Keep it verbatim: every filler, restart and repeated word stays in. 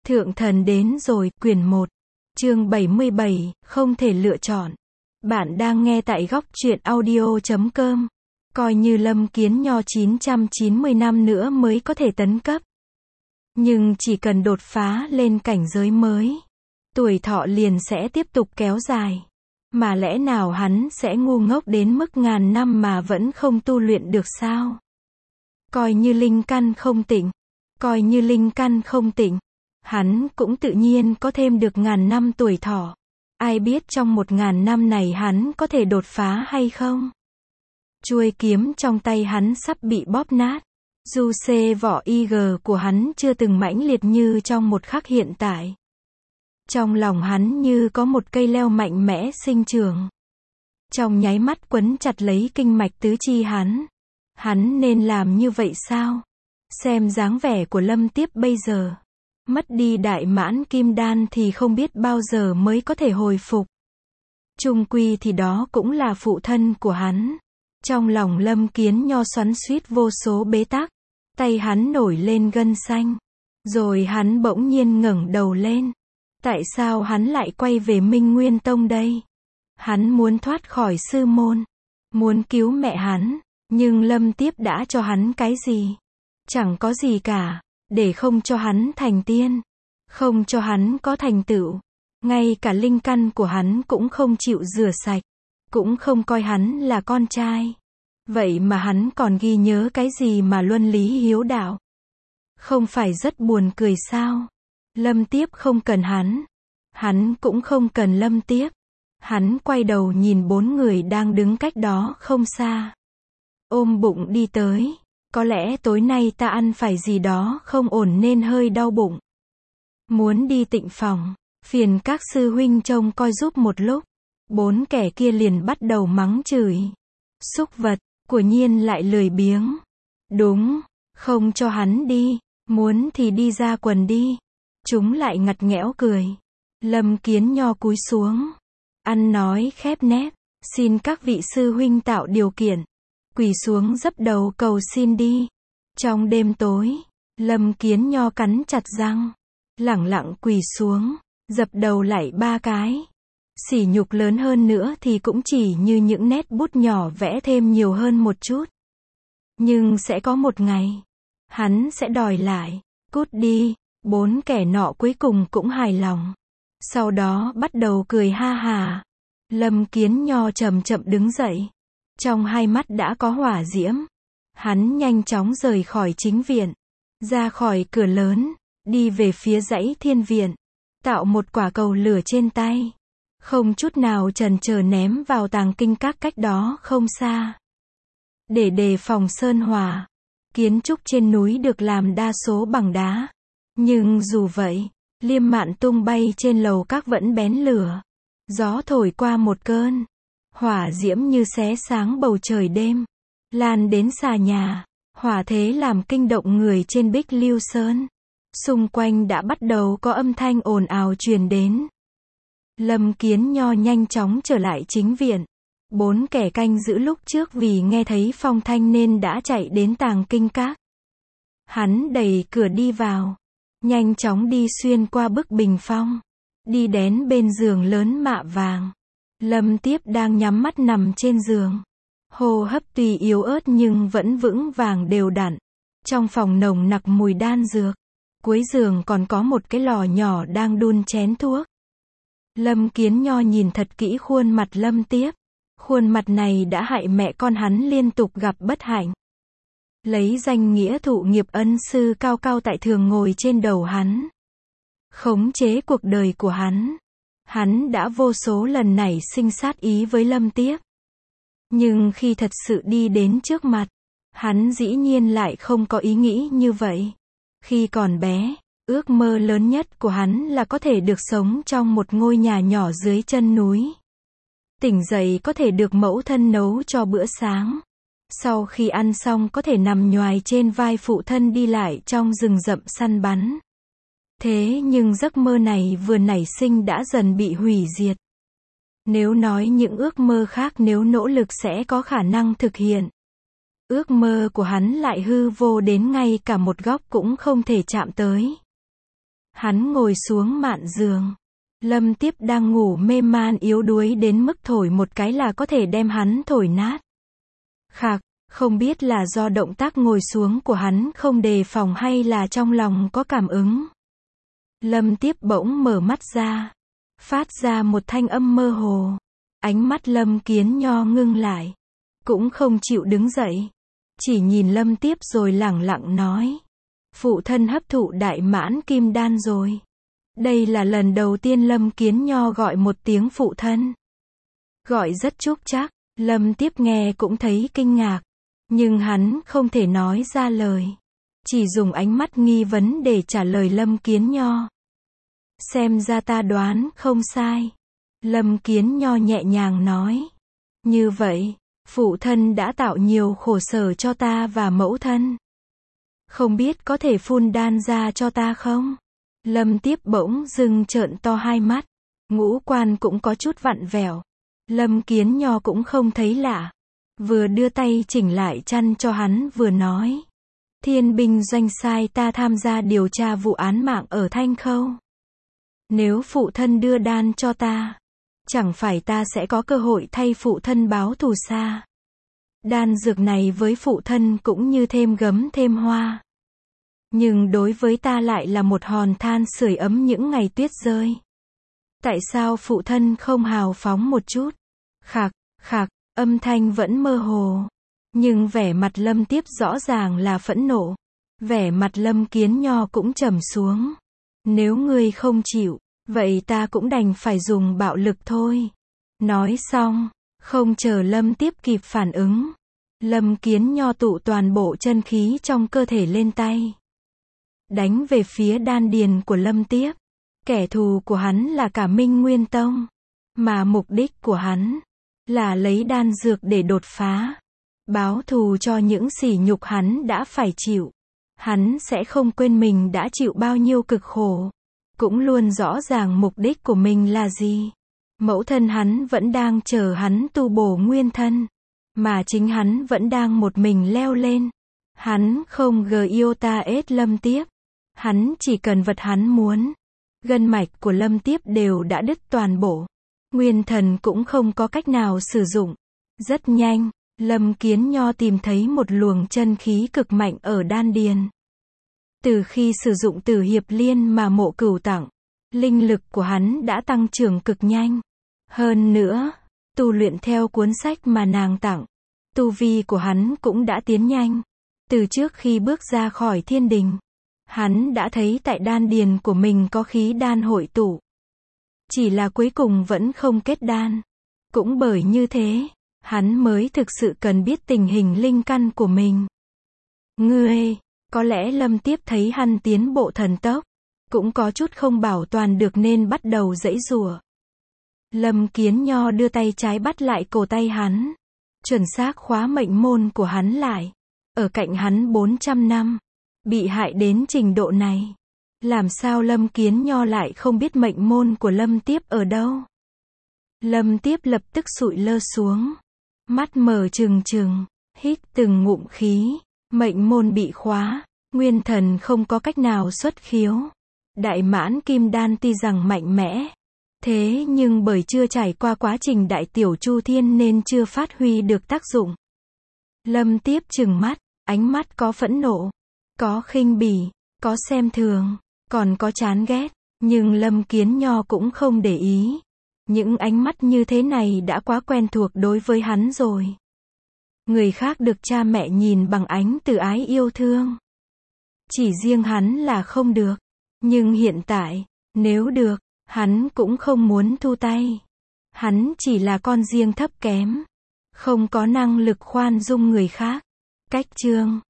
Thượng thần đến rồi, quyển một, chương bảy mươi bảy, không thể lựa chọn. Bạn đang nghe tại góc truyện audio chấm com. Coi như Lâm Kiến Nho chín trăm chín mươi năm nữa mới có thể tấn cấp. Nhưng chỉ cần đột phá lên cảnh giới mới, tuổi thọ liền sẽ tiếp tục kéo dài. Mà lẽ nào hắn sẽ ngu ngốc đến mức ngàn năm mà vẫn không tu luyện được sao? Coi như linh căn không tịnh, coi như linh căn không tịnh, hắn cũng tự nhiên có thêm được ngàn năm tuổi thọ. Ai biết trong một ngàn năm này hắn có thể đột phá hay không? Chuôi kiếm trong tay hắn sắp bị bóp nát. Du xê vỏ i giê của hắn chưa từng mãnh liệt như trong một khắc hiện tại. Trong lòng hắn như có một cây leo mạnh mẽ sinh trưởng. Trong nháy mắt quấn chặt lấy kinh mạch tứ chi hắn. Hắn nên làm như vậy sao? Xem dáng vẻ của Lâm Tiếp bây giờ. Mất đi đại mãn kim đan thì không biết bao giờ mới có thể hồi phục. Chung quy thì đó cũng là phụ thân của hắn. Trong lòng Lâm Kiến Nho xoắn xuýt vô số bế tắc. Tay hắn nổi lên gân xanh. Rồi hắn bỗng nhiên ngẩng đầu lên. Tại sao hắn lại quay về Minh Nguyên Tông đây? Hắn muốn thoát khỏi sư môn. Muốn cứu mẹ hắn. Nhưng Lâm Tiếp đã cho hắn cái gì? Chẳng có gì cả. Để không cho hắn thành tiên. Không cho hắn có thành tựu. Ngay cả linh căn của hắn cũng không chịu rửa sạch. Cũng không coi hắn là con trai. Vậy mà hắn còn ghi nhớ cái gì mà luân lý hiếu đạo? Không phải rất buồn cười sao? Lâm Tiếp không cần hắn. Hắn cũng không cần Lâm Tiếp. Hắn quay đầu nhìn bốn người đang đứng cách đó không xa. Ôm bụng đi tới. Có lẽ tối nay ta ăn phải gì đó không ổn nên hơi đau bụng. Muốn đi tịnh phòng. Phiền các sư huynh trông coi giúp một lúc. Bốn kẻ kia liền bắt đầu mắng chửi. Súc vật, của nhiên lại lười biếng. Đúng, không cho hắn đi. Muốn thì đi ra quần đi. Chúng lại ngặt nghẽo cười. Lâm Kiến Nho cúi xuống. Ăn nói khép nép. Xin các vị sư huynh tạo điều kiện. Quỳ xuống dấp đầu cầu xin đi. Trong đêm tối, Lâm Kiến Nho cắn chặt răng. Lẳng lặng quỳ xuống. Dập đầu lại ba cái. Sỉ nhục lớn hơn nữa thì cũng chỉ như những nét bút nhỏ vẽ thêm nhiều hơn một chút. Nhưng sẽ có một ngày. Hắn sẽ đòi lại. Cút đi. Bốn kẻ nọ cuối cùng cũng hài lòng. Sau đó bắt đầu cười ha hà. Lâm Kiến Nho chậm chậm đứng dậy. Trong hai mắt đã có hỏa diễm. Hắn nhanh chóng rời khỏi chính viện. Ra khỏi cửa lớn. Đi về phía dãy thiên viện. Tạo một quả cầu lửa trên tay. Không chút nào chần chờ ném vào tàng kinh các cách đó không xa. Để đề phòng sơn hỏa. Kiến trúc trên núi được làm đa số bằng đá. Nhưng dù vậy, liêm mạn tung bay trên lầu các vẫn bén lửa. Gió thổi qua một cơn. Hỏa diễm như xé sáng bầu trời đêm. Lan đến xà nhà. Hỏa thế làm kinh động người trên Bích Lưu Sơn. Xung quanh đã bắt đầu có âm thanh ồn ào truyền đến. Lâm Kiến Nho nhanh chóng trở lại chính viện. Bốn kẻ canh giữ lúc trước vì nghe thấy phong thanh nên đã chạy đến tàng kinh các. Hắn đẩy cửa đi vào. Nhanh chóng đi xuyên qua bức bình phong. Đi đến bên giường lớn mạ vàng. Lâm Tiếp đang nhắm mắt nằm trên giường. Hô hấp tuy yếu ớt nhưng vẫn vững vàng đều đặn. Trong phòng nồng nặc mùi đan dược. Cuối giường còn có một cái lò nhỏ đang đun chén thuốc. Lâm Kiến Nho nhìn thật kỹ khuôn mặt Lâm Tiếp. Khuôn mặt này đã hại mẹ con hắn liên tục gặp bất hạnh. Lấy danh nghĩa thụ nghiệp ân sư cao cao tại thường ngồi trên đầu hắn. Khống chế cuộc đời của hắn. Hắn đã vô số lần nảy sinh sát ý với Lâm Tiếp. Nhưng khi thật sự đi đến trước mặt, hắn dĩ nhiên lại không có ý nghĩ như vậy. Khi còn bé, ước mơ lớn nhất của hắn là có thể được sống trong một ngôi nhà nhỏ dưới chân núi. Tỉnh dậy có thể được mẫu thân nấu cho bữa sáng. Sau khi ăn xong có thể nằm nhoài trên vai phụ thân đi lại trong rừng rậm săn bắn. Thế nhưng giấc mơ này vừa nảy sinh đã dần bị hủy diệt. Nếu nói những ước mơ khác nếu nỗ lực sẽ có khả năng thực hiện. Ước mơ của hắn lại hư vô đến ngay cả một góc cũng không thể chạm tới. Hắn ngồi xuống mạn giường. Lâm Tiếp đang ngủ mê man yếu đuối đến mức thổi một cái là có thể đem hắn thổi nát. Khạc, không biết là do động tác ngồi xuống của hắn không đề phòng hay là trong lòng có cảm ứng. Lâm Tiếp bỗng mở mắt ra, phát ra một thanh âm mơ hồ. Ánh mắt Lâm Kiến Nho ngưng lại, cũng không chịu đứng dậy, chỉ nhìn Lâm Tiếp rồi lẳng lặng nói: phụ thân hấp thụ đại mãn kim đan rồi. Đây là lần đầu tiên Lâm Kiến Nho gọi một tiếng phụ thân. Gọi rất chúc chắc, Lâm Tiếp nghe cũng thấy kinh ngạc, nhưng hắn không thể nói ra lời, chỉ dùng ánh mắt nghi vấn để trả lời Lâm Kiến Nho. Xem ra ta đoán không sai. Lâm Kiến Nho nhẹ nhàng nói. Như vậy, phụ thân đã tạo nhiều khổ sở cho ta và mẫu thân. Không biết có thể phun đan ra cho ta không? Lâm Tiếp bỗng dưng trợn to hai mắt, ngũ quan cũng có chút vặn vẹo. Lâm Kiến Nho cũng không thấy lạ, vừa đưa tay chỉnh lại chăn cho hắn vừa nói: Thiên binh doanh sai ta tham gia điều tra vụ án mạng ở Thanh Khâu. Nếu phụ thân đưa đan cho ta, chẳng phải ta sẽ có cơ hội thay phụ thân báo thù sao? Đan dược này với phụ thân cũng như thêm gấm thêm hoa, nhưng đối với ta lại là một hòn than sưởi ấm những ngày tuyết rơi. Tại sao phụ thân không hào phóng một chút? Khạc, khạc, âm thanh vẫn mơ hồ, nhưng vẻ mặt Lâm Tiếp rõ ràng là phẫn nộ. Vẻ mặt Lâm Kiến Nho cũng trầm xuống. Nếu ngươi không chịu, vậy ta cũng đành phải dùng bạo lực thôi. Nói xong, không chờ Lâm Tiếp kịp phản ứng, Lâm Kiến Nho tụ toàn bộ chân khí trong cơ thể lên tay, đánh về phía đan điền của Lâm Tiếp. Kẻ thù của hắn là cả Minh Nguyên Tông, mà mục đích của hắn là lấy đan dược để đột phá, báo thù cho những sỉ nhục hắn đã phải chịu. Hắn sẽ không quên mình đã chịu bao nhiêu cực khổ, cũng luôn rõ ràng mục đích của mình là gì. Mẫu thân hắn vẫn đang chờ hắn tu bổ nguyên thân, mà chính hắn vẫn đang một mình leo lên. Hắn không gờ yêu ta ết Lâm Tiếp, hắn chỉ cần vật hắn muốn. Gân mạch của Lâm Tiếp đều đã đứt toàn bộ, nguyên thần cũng không có cách nào sử dụng. Rất nhanh, Lâm Kiến Nho tìm thấy một luồng chân khí cực mạnh ở đan điền. Từ khi sử dụng Tử Hiệp Liên mà Mộ Cửu tặng, linh lực của hắn đã tăng trưởng cực nhanh. Hơn nữa, tu luyện theo cuốn sách mà nàng tặng, tu vi của hắn cũng đã tiến nhanh. Từ trước khi bước ra khỏi thiên đình, hắn đã thấy tại đan điền của mình có khí đan hội tụ. Chỉ là cuối cùng vẫn không kết đan. Cũng bởi như thế, hắn mới thực sự cần biết tình hình linh căn của mình. Ngươi, có lẽ Lâm Tiếp thấy hắn tiến bộ thần tốc, cũng có chút không bảo toàn được nên bắt đầu giãy giụa. Lâm Kiến Nho đưa tay trái bắt lại cổ tay hắn, chuẩn xác khóa mệnh môn của hắn lại. Ở cạnh hắn bốn trăm năm, bị hại đến trình độ này, làm sao Lâm Kiến Nho lại không biết mệnh môn của Lâm Tiếp ở đâu? Lâm Tiếp lập tức sụi lơ xuống, mắt mở trừng trừng, hít từng ngụm khí. Mệnh môn bị khóa, nguyên thần không có cách nào xuất khiếu. Đại mãn kim đan tuy rằng mạnh mẽ, thế nhưng bởi chưa trải qua quá trình đại tiểu chu thiên nên chưa phát huy được tác dụng. Lâm Tiếp trừng mắt, ánh mắt có phẫn nộ, có khinh bỉ, có xem thường, còn có chán ghét, nhưng Lâm Kiến Nho cũng không để ý. Những ánh mắt như thế này đã quá quen thuộc đối với hắn rồi. Người khác được cha mẹ nhìn bằng ánh từ ái yêu thương, chỉ riêng hắn là không được. Nhưng hiện tại, nếu được, hắn cũng không muốn thu tay. Hắn chỉ là con riêng thấp kém, không có năng lực khoan dung người khác. Cách chương